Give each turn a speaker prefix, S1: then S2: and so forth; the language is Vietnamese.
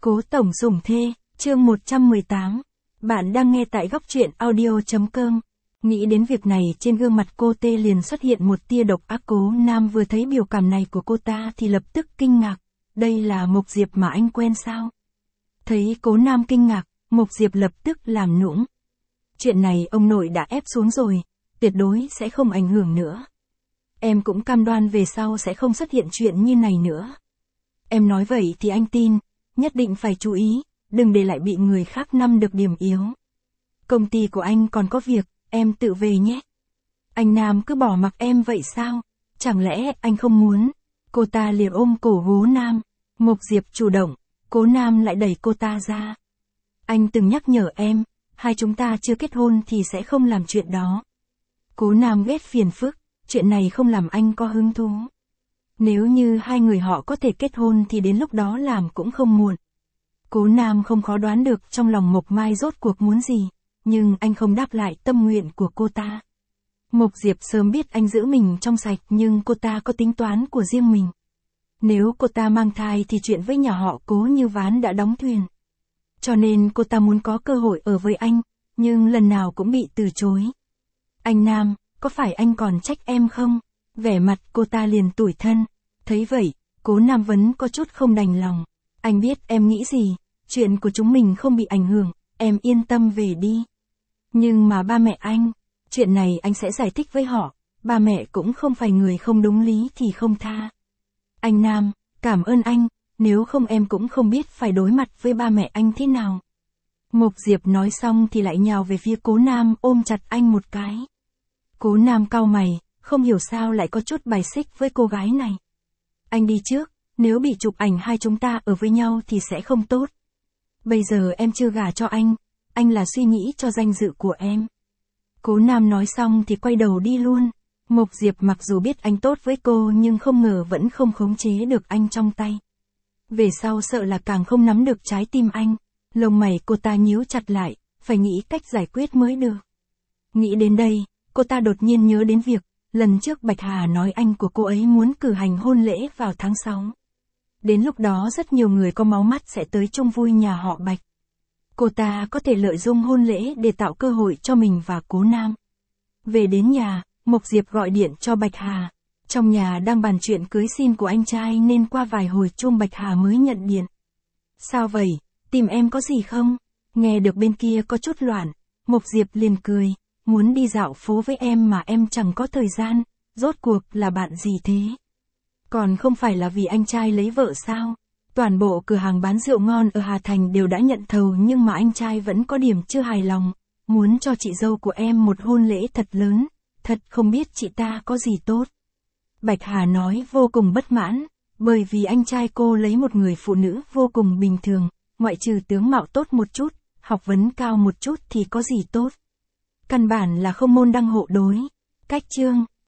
S1: Cố tổng sủng thê, chương 118. Bạn đang nghe tại góc truyện audio.com. Nghĩ đến việc này trên gương mặt cô tê liền xuất hiện một tia độc ác. Cố Nam vừa thấy biểu cảm này của cô ta thì lập tức kinh ngạc. Đây là Mộc Diệp mà anh quen sao? Thấy Cố Nam kinh ngạc, Mộc Diệp lập tức làm nũng. Chuyện này ông nội đã ép xuống rồi, tuyệt đối sẽ không ảnh hưởng nữa. Em cũng cam đoan về sau sẽ không xuất hiện chuyện như này nữa. Em nói vậy thì anh tin, nhất định phải chú ý, đừng để lại bị người khác nắm được điểm yếu. Công ty của anh còn có việc, em tự về nhé. Anh Nam cứ bỏ mặc em vậy sao? Chẳng lẽ anh không muốn? Cô ta liền ôm cổ Cố Nam. Mộc Diệp chủ động, Cố Nam lại đẩy cô ta ra. Anh từng nhắc nhở em, hai chúng ta chưa kết hôn thì sẽ không làm chuyện đó. Cố Nam ghét phiền phức, chuyện này không làm anh có hứng thú. Nếu như hai người họ có thể kết hôn thì đến lúc đó làm cũng không muộn. Cố Nam không khó đoán được trong lòng Mộc Mai rốt cuộc muốn gì, nhưng anh không đáp lại tâm nguyện của cô ta. Mộc Diệp sớm biết anh giữ mình trong sạch nhưng cô ta có tính toán của riêng mình. Nếu cô ta mang thai thì chuyện với nhà họ Cố như ván đã đóng thuyền. Cho nên cô ta muốn có cơ hội ở với anh, nhưng lần nào cũng bị từ chối. Anh Nam, có phải anh còn trách em không? Vẻ mặt cô ta liền tủi thân. Thấy vậy, Cố Nam vẫn có chút không đành lòng. Anh biết em nghĩ gì, chuyện của chúng mình không bị ảnh hưởng, em yên tâm về đi. Nhưng mà ba mẹ anh, chuyện này anh sẽ giải thích với họ, ba mẹ cũng không phải người không đúng lý thì không tha. Anh Nam, cảm ơn anh, nếu không em cũng không biết phải đối mặt với ba mẹ anh thế nào. Mộc Diệp nói xong thì lại nhào về phía Cố Nam ôm chặt anh một cái. Cố Nam cau mày, không hiểu sao lại có chút bài xích với cô gái này. Anh đi trước, nếu bị chụp ảnh hai chúng ta ở với nhau thì sẽ không tốt. Bây giờ em chưa gả cho anh là suy nghĩ cho danh dự của em. Cố Nam nói xong thì quay đầu đi luôn. Mộc Diệp mặc dù biết anh tốt với cô nhưng không ngờ vẫn không khống chế được anh trong tay. Về sau sợ là càng không nắm được trái tim anh. Lông mày cô ta nhíu chặt lại, phải nghĩ cách giải quyết mới được. Nghĩ đến đây, cô ta đột nhiên nhớ đến việc, lần trước Bạch Hà nói anh của cô ấy muốn cử hành hôn lễ vào tháng 6. Đến lúc đó rất nhiều người có máu mắt sẽ tới chung vui nhà họ Bạch. Cô ta có thể lợi dụng hôn lễ để tạo cơ hội cho mình và Cố Nam. Về đến nhà, Mộc Diệp gọi điện cho Bạch Hà. Trong nhà đang bàn chuyện cưới xin của anh trai nên qua vài hồi chuông Bạch Hà mới nhận điện. Sao vậy, tìm em có gì không? Nghe được bên kia có chút loạn, Mộc Diệp liền cười. Muốn đi dạo phố với em mà em chẳng có thời gian, rốt cuộc là bạn gì thế? Còn không phải là vì anh trai lấy vợ sao? Toàn bộ cửa hàng bán rượu ngon ở Hà Thành đều đã nhận thầu nhưng mà anh trai vẫn có điểm chưa hài lòng, muốn cho chị dâu của em một hôn lễ thật lớn, thật không biết chị ta có gì tốt. Bạch Hà nói vô cùng bất mãn, bởi vì anh trai cô lấy một người phụ nữ vô cùng bình thường, ngoại trừ tướng mạo tốt một chút, học vấn cao một chút thì có gì tốt. Căn bản là không môn đăng hộ đối. Cách chương